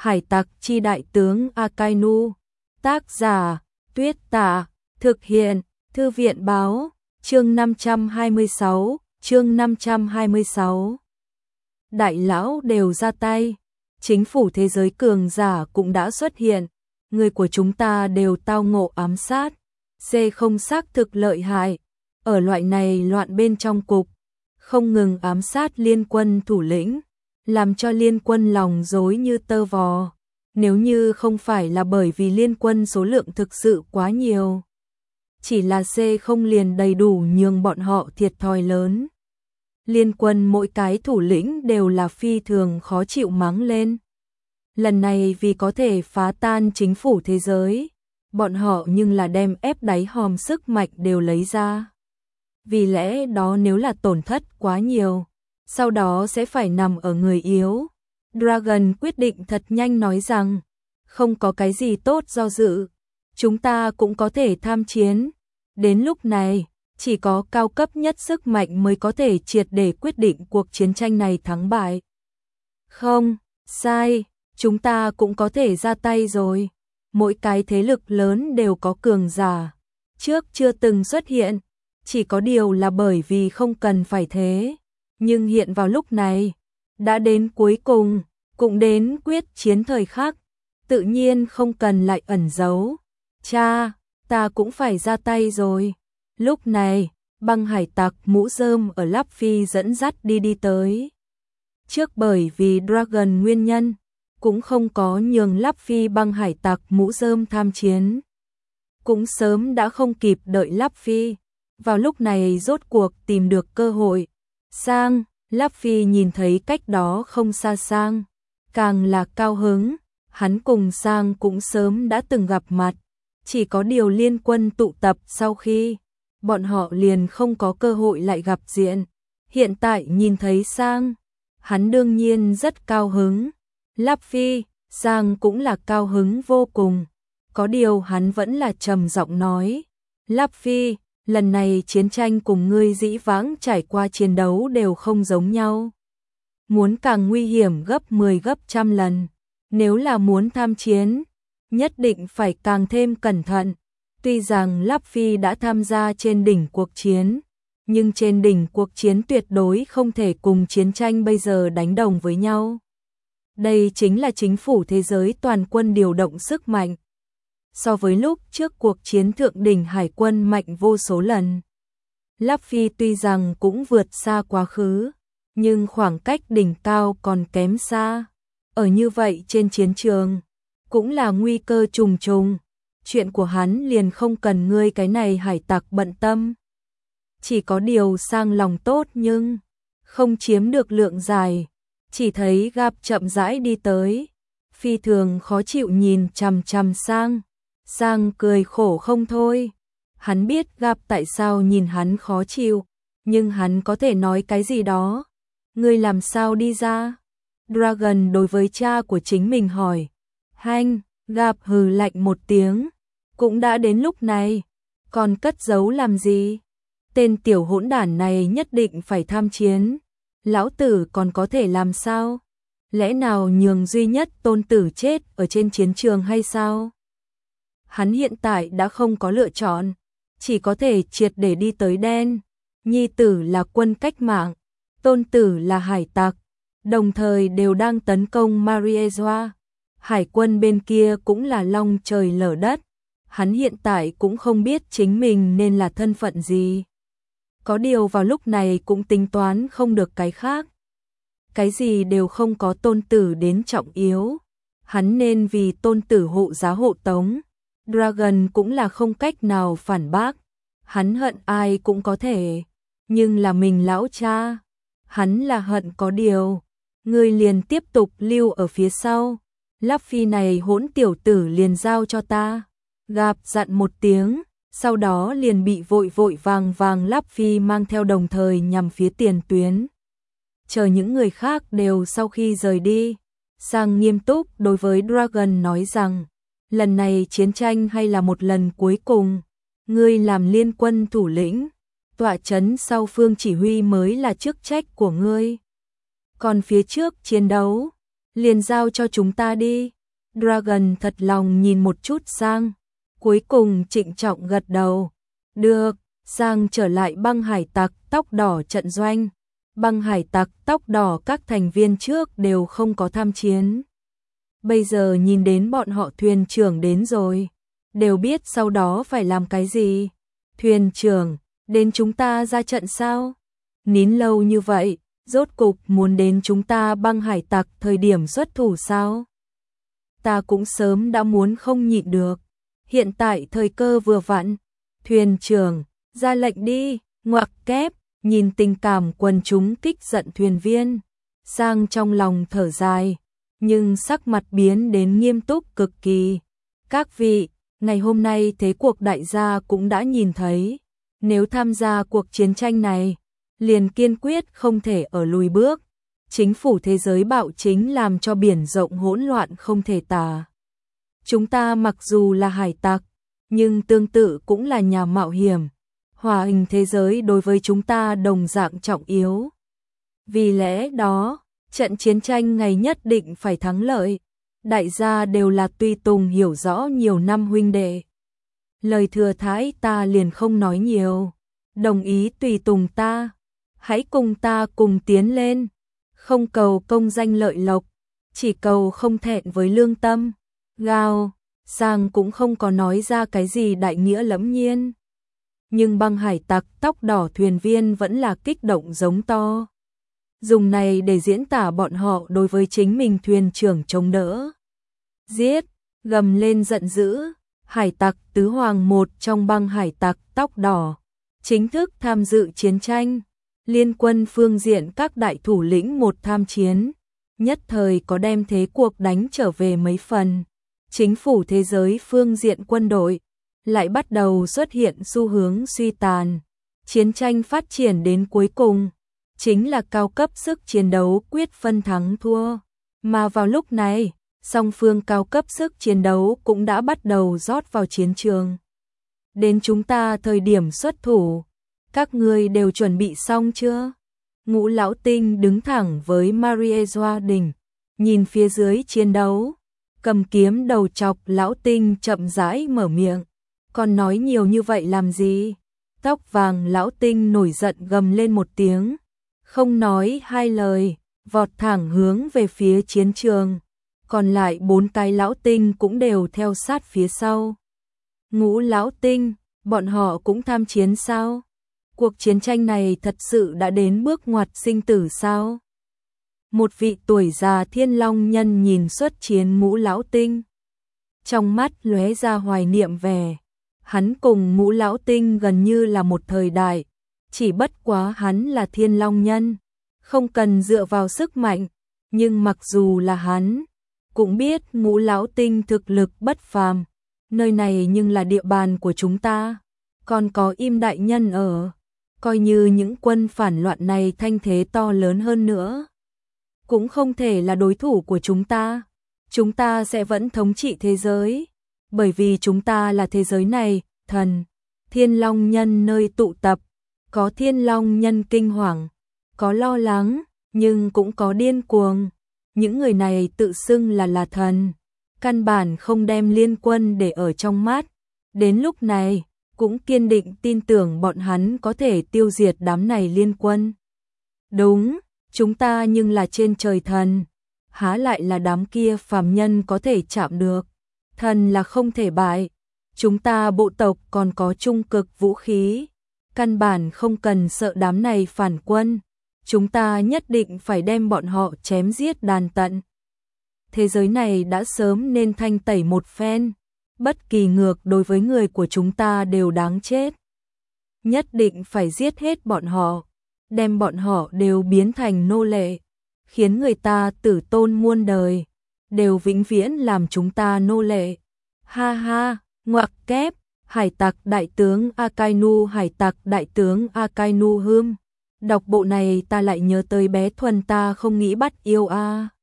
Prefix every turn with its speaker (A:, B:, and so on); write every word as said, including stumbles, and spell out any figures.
A: Hải tặc chi đại tướng Akainu. Tác giả Tuyết Tả. Thực hiện Thư viện báo. Chương năm trăm hai mươi sáu. Chương năm trăm hai mươi sáu. Đại lão đều ra tay. Chính phủ thế giới cường giả cũng đã xuất hiện. Người của chúng ta đều tao ngộ ám sát. C không xác thực lợi hại. Ở loại này loạn bên trong cục, không ngừng ám sát liên quân thủ lĩnh, làm cho liên quân lòng rối như tơ vò. Nếu như không phải là bởi vì liên quân số lượng thực sự quá nhiều, chỉ là C không liền đầy đủ nhường bọn họ thiệt thòi lớn. Liên quân mỗi cái thủ lĩnh đều là phi thường khó chịu mắng lên. Lần này vì có thể phá tan chính phủ thế giới, bọn họ nhưng là đem ép đáy hòm sức mạnh đều lấy ra. Vì lẽ đó nếu là tổn thất quá nhiều, sau đó sẽ phải nằm ở người yếu. Dragon quyết định thật nhanh nói rằng, không có cái gì tốt do dự, chúng ta cũng có thể tham chiến. Đến lúc này, chỉ có cao cấp nhất sức mạnh mới có thể triệt để quyết định cuộc chiến tranh này thắng bại. Không, sai, chúng ta cũng có thể ra tay rồi. Mỗi cái thế lực lớn đều có cường giả, trước chưa từng xuất hiện, chỉ có điều là bởi vì không cần phải thế. Nhưng hiện vào lúc này, đã đến cuối cùng, cũng đến quyết chiến thời khắc, tự nhiên không cần lại ẩn giấu. Cha, ta cũng phải ra tay rồi. Lúc này, băng hải tặc mũ rơm ở Luffy dẫn dắt đi đi tới. Trước bởi vì Dragon nguyên nhân, cũng không có nhường Luffy băng hải tặc mũ rơm tham chiến. Cũng sớm đã không kịp đợi Luffy, vào lúc này rốt cuộc tìm được cơ hội. Sang, Luffy nhìn thấy cách đó không xa Sang, càng là cao hứng, hắn cùng Sang cũng sớm đã từng gặp mặt, chỉ có điều liên quân tụ tập sau khi, bọn họ liền không có cơ hội lại gặp diện. Hiện tại nhìn thấy Sang, hắn đương nhiên rất cao hứng. Luffy, Sang cũng là cao hứng vô cùng, có điều hắn vẫn là trầm giọng nói, Luffy, lần này chiến tranh cùng ngươi dĩ vãng trải qua chiến đấu đều không giống nhau. Muốn càng nguy hiểm gấp mười gấp trăm lần, nếu là muốn tham chiến, nhất định phải càng thêm cẩn thận. Tuy rằng Luffy đã tham gia trên đỉnh cuộc chiến, nhưng trên đỉnh cuộc chiến tuyệt đối không thể cùng chiến tranh bây giờ đánh đồng với nhau. Đây chính là chính phủ thế giới toàn quân điều động sức mạnh. So với lúc trước cuộc chiến thượng đỉnh hải quân mạnh vô số lần. Luffy tuy rằng cũng vượt xa quá khứ, nhưng khoảng cách đỉnh cao còn kém xa. Ở như vậy trên chiến trường, cũng là nguy cơ trùng trùng. Chuyện của hắn liền không cần ngươi cái này hải tặc bận tâm. Chỉ có điều Sang lòng tốt nhưng không chiếm được lượng dài. Chỉ thấy Gap chậm rãi đi tới, phi thường khó chịu nhìn chằm chằm Sang. Sang cười khổ không thôi. Hắn biết Gap tại sao nhìn hắn khó chịu, nhưng hắn có thể nói cái gì đó. Ngươi làm sao đi ra? Dragon đối với cha của chính mình hỏi. Hanh, Gap hừ lạnh một tiếng. Cũng đã đến lúc này, còn cất giấu làm gì? Tên tiểu hỗn đản này nhất định phải tham chiến. Lão tử còn có thể làm sao? Lẽ nào nhường duy nhất tôn tử chết ở trên chiến trường hay sao? Hắn hiện tại đã không có lựa chọn, chỉ có thể triệt để đi tới đen. Nhi tử là quân cách mạng, tôn tử là hải tặc, đồng thời đều đang tấn công Mariejoa. Hải quân bên kia cũng là long trời lở đất. Hắn hiện tại cũng không biết chính mình nên là thân phận gì. Có điều vào lúc này cũng tính toán không được cái khác. Cái gì đều không có tôn tử đến trọng yếu. Hắn nên vì tôn tử hộ giá hộ tống. Dragon cũng là không cách nào phản bác. Hắn hận ai cũng có thể. Nhưng là mình lão cha. Hắn là hận có điều. Ngươi liền tiếp tục lưu ở phía sau. Luffy này hỗn tiểu tử liền giao cho ta. Gap dặn một tiếng. Sau đó liền bị vội vội vàng vàng Luffy mang theo đồng thời nhằm phía tiền tuyến. Chờ những người khác đều sau khi rời đi, Sang nghiêm túc đối với Dragon nói rằng, lần này chiến tranh hay là một lần cuối cùng, ngươi làm liên quân thủ lĩnh, tọa trấn sau phương chỉ huy mới là chức trách của ngươi. Còn phía trước chiến đấu, liền giao cho chúng ta đi. Dragon thật lòng nhìn một chút sang, cuối cùng trịnh trọng gật đầu. Được, sang trở lại băng hải tặc tóc đỏ trận doanh. Băng hải tặc tóc đỏ các thành viên trước đều không có tham chiến. Bây giờ nhìn đến bọn họ thuyền trưởng đến rồi, đều biết sau đó phải làm cái gì. Thuyền trưởng, đến chúng ta ra trận sao? Nín lâu như vậy, rốt cục muốn đến chúng ta băng hải tặc thời điểm xuất thủ sao? Ta cũng sớm đã muốn không nhịn được. Hiện tại thời cơ vừa vặn. Thuyền trưởng, ra lệnh đi, ngoặc kép, nhìn tình cảm quần chúng kích giận thuyền viên. Sang trong lòng thở dài, nhưng sắc mặt biến đến nghiêm túc cực kỳ. Các vị, ngày hôm nay thế cuộc đại gia cũng đã nhìn thấy. Nếu tham gia cuộc chiến tranh này, liền kiên quyết không thể ở lùi bước. Chính phủ thế giới bạo chính làm cho biển rộng hỗn loạn không thể tả. Chúng ta mặc dù là hải tặc, nhưng tương tự cũng là nhà mạo hiểm. Hòa hình thế giới đối với chúng ta đồng dạng trọng yếu. Vì lẽ đó, trận chiến tranh ngày nhất định phải thắng lợi. Đại gia đều là tùy tùng hiểu rõ nhiều năm huynh đệ. Lời thừa thái ta liền không nói nhiều. Đồng ý tùy tùng ta. Hãy cùng ta cùng tiến lên. Không cầu công danh lợi lộc, chỉ cầu không thẹn với lương tâm. Gào, Sang cũng không có nói ra cái gì đại nghĩa lẫm nhiên. Nhưng băng hải tặc tóc đỏ thuyền viên vẫn là kích động giống to. Dùng này để diễn tả bọn họ đối với chính mình thuyền trưởng chống đỡ. Giết, gầm lên giận dữ, hải tặc tứ hoàng một trong băng hải tặc tóc đỏ. Chính thức tham dự chiến tranh. Liên quân phương diện các đại thủ lĩnh một tham chiến, nhất thời có đem thế cuộc đánh trở về mấy phần. Chính phủ thế giới phương diện quân đội lại bắt đầu xuất hiện xu hướng suy tàn. Chiến tranh phát triển đến cuối cùng, chính là cao cấp sức chiến đấu quyết phân thắng thua. Mà vào lúc này, song phương cao cấp sức chiến đấu cũng đã bắt đầu rót vào chiến trường. Đến chúng ta thời điểm xuất thủ, các ngươi đều chuẩn bị xong chưa? Ngũ lão tinh đứng thẳng với Marie Joa Đình, nhìn phía dưới chiến đấu. Cầm kiếm đầu chọc lão tinh chậm rãi mở miệng. Còn nói nhiều như vậy làm gì? Tóc vàng lão tinh nổi giận gầm lên một tiếng. Không nói hai lời, vọt thẳng hướng về phía chiến trường. Còn lại bốn cái lão tinh cũng đều theo sát phía sau. Ngũ lão tinh, bọn họ cũng tham chiến sao? Cuộc chiến tranh này thật sự đã đến bước ngoặt sinh tử sao? Một vị tuổi già thiên long nhân nhìn xuất chiến ngũ lão tinh. Trong mắt lóe ra hoài niệm vẻ. Hắn cùng ngũ lão tinh gần như là một thời đại. Chỉ bất quá hắn là thiên long nhân. Không cần dựa vào sức mạnh. Nhưng mặc dù là hắn, cũng biết ngũ lão tinh thực lực bất phàm. Nơi này nhưng là địa bàn của chúng ta. Còn có Im đại nhân ở. Coi như những quân phản loạn này thanh thế to lớn hơn nữa, cũng không thể là đối thủ của chúng ta. Chúng ta sẽ vẫn thống trị thế giới, bởi vì chúng ta là thế giới này. Thần, thiên long nhân nơi tụ tập, có thiên long nhân kinh hoàng, có lo lắng, nhưng cũng có điên cuồng. Những người này tự xưng là là thần, căn bản không đem liên quân để ở trong mắt. Đến lúc này, cũng kiên định tin tưởng bọn hắn có thể tiêu diệt đám này liên quân. Đúng, chúng ta nhưng là trên trời thần, há lại là đám kia phàm nhân có thể chạm được. Thần là không thể bại, chúng ta bộ tộc còn có trung cực vũ khí, căn bản không cần sợ đám này phản quân. Chúng ta nhất định phải đem bọn họ chém giết đàn tận. Thế giới này đã sớm nên thanh tẩy một phen. Bất kỳ ngược đối với người của chúng ta đều đáng chết. Nhất định phải giết hết bọn họ, đem bọn họ đều biến thành nô lệ, khiến người ta tử tôn muôn đời, đều vĩnh viễn làm chúng ta nô lệ. Ha ha, ngoặc kép, hải tặc đại tướng Akainu, hải tặc đại tướng Akainu hươm. Đọc bộ này ta lại nhớ tới bé Thuần ta không nghĩ bắt yêu a.